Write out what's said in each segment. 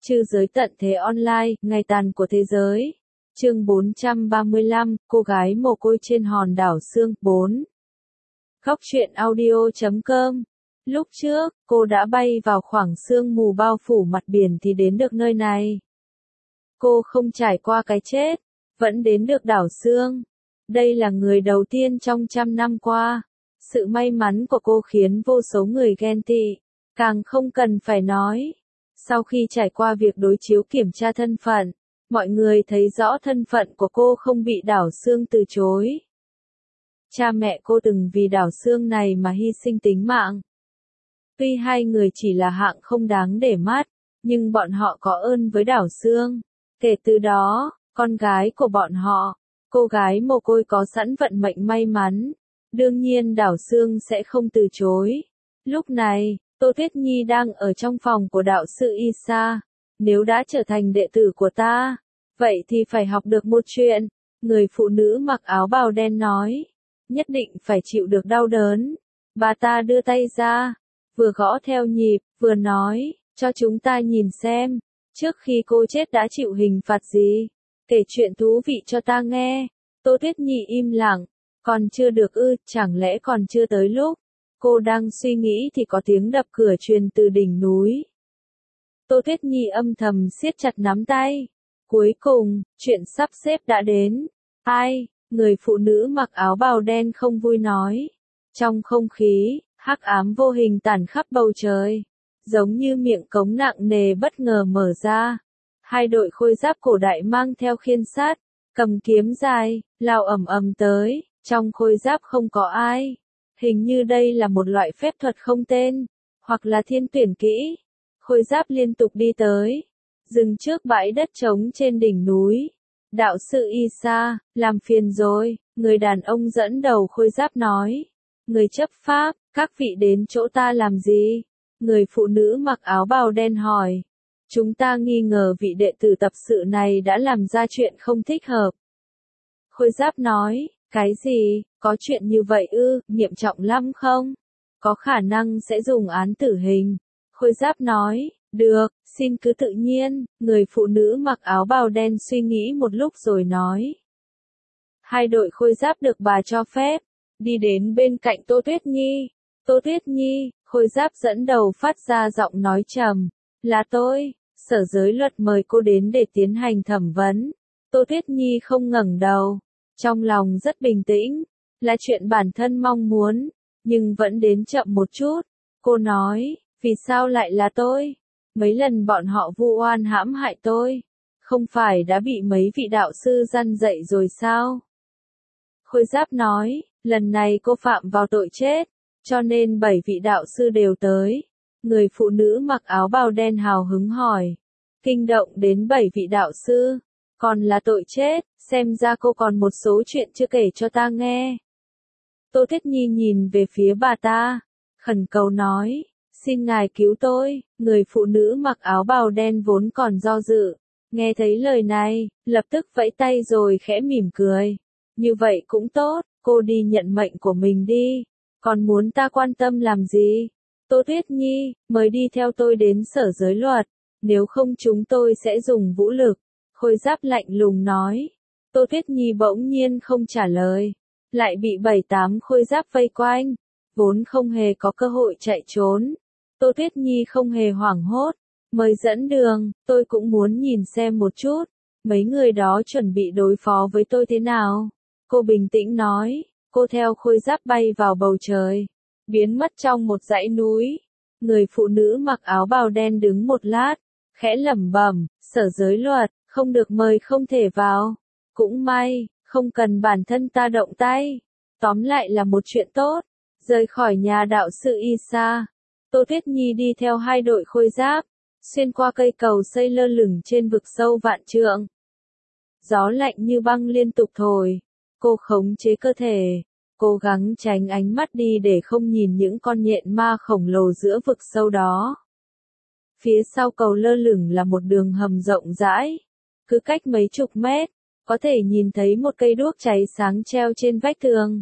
Trư giới tận thế online, ngày tàn của thế giới. Chương 435, cô gái mồ côi trên hòn đảo Sương 4. Góc truyện audio.com. Lúc trước, cô đã bay vào khoảng sương mù bao phủ mặt biển thì đến được nơi này. Cô không trải qua cái chết, vẫn đến được đảo Sương. Đây là người đầu tiên trong 100 năm qua. Sự may mắn của cô khiến vô số người ghen tị. Càng không cần phải nói. Sau khi trải qua việc đối chiếu kiểm tra thân phận, mọi người thấy rõ thân phận của cô không bị đảo Sương từ chối. Cha mẹ cô từng vì đảo Sương này mà hy sinh tính mạng. Tuy hai người chỉ là hạng không đáng để mắt, nhưng bọn họ có ơn với đảo Sương. Kể từ đó, con gái của bọn họ, cô gái mồ côi có sẵn vận mệnh may mắn, đương nhiên đảo Sương sẽ không từ chối. Lúc này, Tô Tuyết Nhi đang ở trong phòng của đạo sư Isa. Nếu đã trở thành đệ tử của ta, vậy thì phải học được một chuyện. Người phụ nữ mặc áo bào đen nói. Nhất định phải chịu được đau đớn. Bà ta đưa tay ra, vừa gõ theo nhịp, vừa nói, cho chúng ta nhìn xem, trước khi cô chết đã chịu hình phạt gì. Kể chuyện thú vị cho ta nghe. Tô Tuyết Nhi im lặng. Còn chưa được ư, chẳng lẽ còn chưa tới lúc. Cô đang suy nghĩ thì có tiếng đập cửa truyền từ đỉnh núi. Tô Tuyết Nhi âm thầm siết chặt nắm tay. Cuối cùng, chuyện sắp xếp đã đến. Ai? Người phụ nữ mặc áo bào đen không vui nói. Trong không khí, hắc ám vô hình tản khắp bầu trời. Giống như miệng cống nặng nề bất ngờ mở ra. Hai đội khôi giáp cổ đại mang theo khiên sát, cầm kiếm dài, lao ầm ầm tới. Trong khôi giáp không có ai. Hình như đây là một loại phép thuật không tên, hoặc là thiên tuyển kỹ. Khôi giáp liên tục đi tới, dừng trước bãi đất trống trên đỉnh núi. Đạo sư Isa, làm phiền rồi, người đàn ông dẫn đầu khôi giáp nói. Người chấp pháp, các vị đến chỗ ta làm gì? Người phụ nữ mặc áo bào đen hỏi. Chúng ta nghi ngờ vị đệ tử tập sự này đã làm ra chuyện không thích hợp. Khôi giáp nói. Cái gì, có chuyện như vậy ư, nghiêm trọng lắm không? Có khả năng sẽ dùng án tử hình. Khôi giáp nói, được, xin cứ tự nhiên. Người phụ nữ mặc áo bào đen suy nghĩ một lúc rồi nói. Hai đội khôi giáp được bà cho phép, đi đến bên cạnh Tô Tuyết Nhi. Tô Tuyết Nhi, khôi giáp dẫn đầu phát ra giọng nói trầm. Là tôi, sở giới luật mời cô đến để tiến hành thẩm vấn. Tô Tuyết Nhi không ngẩng đầu. Trong lòng rất bình tĩnh, là chuyện bản thân mong muốn, nhưng vẫn đến chậm một chút. Cô nói, vì sao lại là tôi? Mấy lần bọn họ vu oan hãm hại tôi, không phải đã bị mấy vị đạo sư răn dạy rồi sao? Khôi giáp nói, lần này cô phạm vào tội chết, cho nên 7 vị đạo sư đều tới. Người phụ nữ mặc áo bào đen hào hứng hỏi, kinh động đến 7 vị đạo sư, còn là tội chết. Xem ra cô còn một số chuyện chưa kể cho ta nghe. Tô Tuyết Nhi nhìn về phía bà ta, khẩn cầu nói, xin ngài cứu tôi. Người phụ nữ mặc áo bào đen vốn còn do dự, nghe thấy lời này, lập tức vẫy tay rồi khẽ mỉm cười. Như vậy cũng tốt, cô đi nhận mệnh của mình đi, còn muốn ta quan tâm làm gì? Tô Tuyết Nhi, mời đi theo tôi đến sở giới luật, nếu không chúng tôi sẽ dùng vũ lực. Khôi giáp lạnh lùng nói. Tô Tuyết Nhi bỗng nhiên không trả lời, lại bị 7-8 khôi giáp vây quanh, vốn không hề có cơ hội chạy trốn. Tô Tuyết Nhi không hề hoảng hốt, mời dẫn đường, tôi cũng muốn nhìn xem một chút, mấy người đó chuẩn bị đối phó với tôi thế nào. Cô bình tĩnh nói, cô theo khôi giáp bay vào bầu trời, biến mất trong một dãy núi. Người phụ nữ mặc áo bào đen đứng một lát, khẽ lẩm bẩm, sở giới luật, không được mời không thể vào. Cũng may, không cần bản thân ta động tay. Tóm lại là một chuyện tốt. Rời khỏi nhà đạo sư Isa, Tô Tuyết Nhi đi theo hai đội khôi giáp, xuyên qua cây cầu xây lơ lửng trên vực sâu vạn trượng. Gió lạnh như băng liên tục thổi. Cô khống chế cơ thể, cố gắng tránh ánh mắt đi để không nhìn những con nhện ma khổng lồ giữa vực sâu đó. Phía sau cầu lơ lửng là một đường hầm rộng rãi. Cứ cách mấy chục mét, có thể nhìn thấy một cây đuốc cháy sáng treo trên vách tường.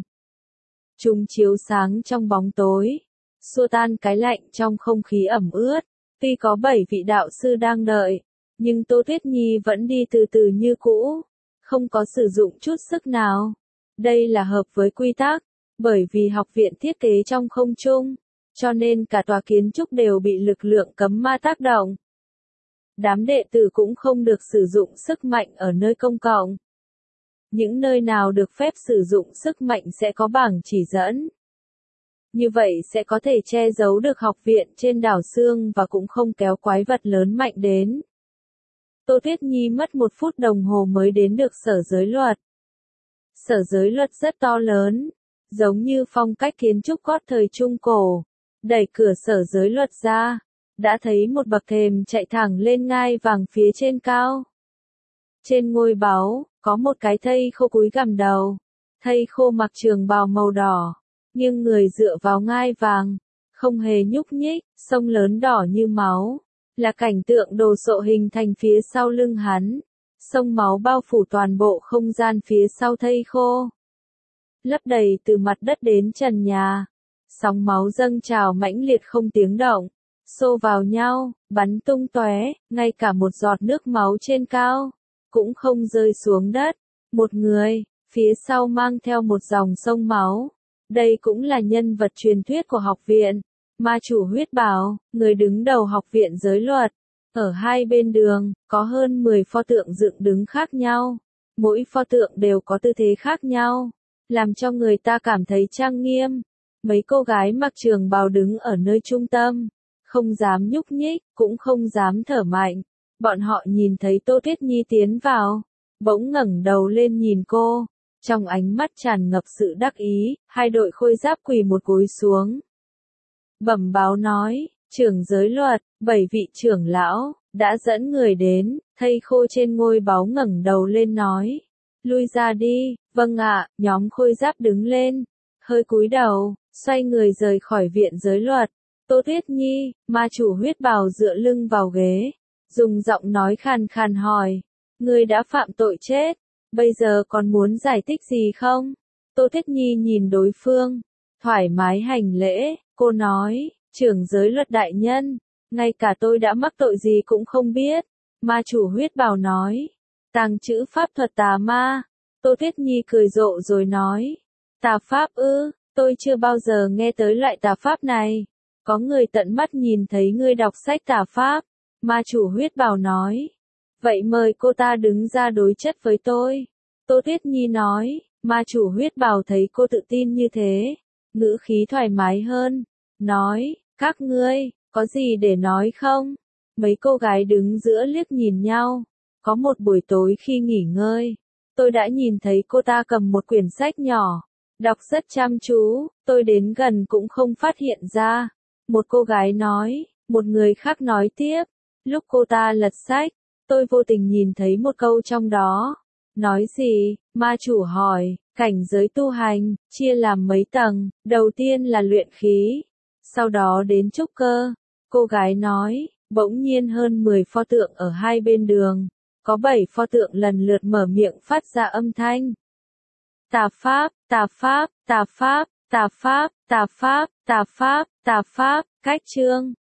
Chúng chiếu sáng trong bóng tối, xua tan cái lạnh trong không khí ẩm ướt. Tuy có 7 vị đạo sư đang đợi, Nhưng Tô Tuyết Nhi vẫn đi từ từ như cũ, không có sử dụng chút sức nào. Đây là hợp với quy tắc, bởi vì học viện thiết kế trong không trung, cho nên cả tòa kiến trúc đều bị lực lượng cấm ma tác động. Đám đệ tử cũng không được sử dụng sức mạnh ở nơi công cộng. Những nơi nào được phép sử dụng sức mạnh sẽ có bảng chỉ dẫn. Như vậy sẽ có thể che giấu được học viện trên đảo Sương và cũng không kéo quái vật lớn mạnh đến. Tô Tuyết Nhi mất 1 phút đồng hồ mới đến được sở giới luật. Sở giới luật rất to lớn, giống như phong cách kiến trúc gót thời Trung Cổ. Đẩy cửa sở giới luật ra, đã thấy một bậc thềm chạy thẳng lên ngai vàng phía trên cao. Trên ngôi báu, có một cái thây khô cúi gằm đầu. Thây khô mặc trường bào màu đỏ, nhưng người dựa vào ngai vàng, không hề nhúc nhích, sông lớn đỏ như máu, là cảnh tượng đồ sộ hình thành phía sau lưng hắn. Sông máu bao phủ toàn bộ không gian phía sau thây khô, lấp đầy từ mặt đất đến trần nhà. Sóng máu dâng trào mãnh liệt không tiếng động, xô vào nhau, bắn tung tóe, ngay cả một giọt nước máu trên cao cũng không rơi xuống đất. Một người phía sau mang theo một dòng sông máu. Đây cũng là nhân vật truyền thuyết của học viện, ma chủ huyết bảo, người đứng đầu học viện giới luật. Ở hai bên đường, có hơn 10 pho tượng dựng đứng khác nhau. Mỗi pho tượng đều có tư thế khác nhau, làm cho người ta cảm thấy trang nghiêm. Mấy cô gái mặc trường bào đứng ở nơi trung tâm, không dám nhúc nhích, cũng không dám thở mạnh. Bọn họ nhìn thấy Tô Tuyết Nhi tiến vào, bỗng ngẩng đầu lên nhìn cô, trong ánh mắt tràn ngập sự đắc ý. Hai đội khôi giáp quỳ một gối xuống, bẩm báo nói, trưởng giới luật, 7 vị trưởng lão đã dẫn người đến. Thây khô trên ngôi báu ngẩng đầu lên nói, lui ra đi. Vâng ạ. Nhóm khôi giáp đứng lên, hơi cúi đầu, xoay người rời khỏi viện giới luật. Tô Tuyết Nhi, ma chủ huyết bào dựa lưng vào ghế, dùng giọng nói khàn khàn hỏi, ngươi đã phạm tội chết, bây giờ còn muốn giải thích gì không? Tô Tuyết Nhi nhìn đối phương, thoải mái hành lễ. Cô nói, trưởng giới luật đại nhân, ngay cả tôi đã mắc tội gì cũng không biết. Ma chủ huyết bào nói, tàng trữ pháp thuật tà ma. Tô Tuyết Nhi cười rộ rồi nói, tà pháp ư, tôi chưa bao giờ nghe tới loại tà pháp này. Có người tận mắt nhìn thấy ngươi đọc sách tà pháp. Ma chủ huyết bào nói, vậy mời cô ta đứng ra đối chất với tôi. Tô Tuyết Nhi nói, ma chủ huyết bào thấy cô tự tin như thế, ngữ khí thoải mái hơn, nói, các ngươi, có gì để nói không? Mấy cô gái đứng giữa liếc nhìn nhau. Có một buổi tối khi nghỉ ngơi, tôi đã nhìn thấy cô ta cầm một quyển sách nhỏ, đọc rất chăm chú, tôi đến gần cũng không phát hiện ra. Một cô gái nói, một người khác nói tiếp, lúc cô ta lật sách, tôi vô tình nhìn thấy một câu trong đó. Nói gì? Ma chủ hỏi, cảnh giới tu hành, chia làm mấy tầng, đầu tiên là luyện khí, sau đó đến trúc cơ. Cô gái nói, bỗng nhiên hơn 10 pho tượng ở hai bên đường, có 7 pho tượng lần lượt mở miệng phát ra âm thanh. Tà pháp, tà pháp, tà pháp, tà pháp, tà pháp, tà pháp, tà pháp, cách chương.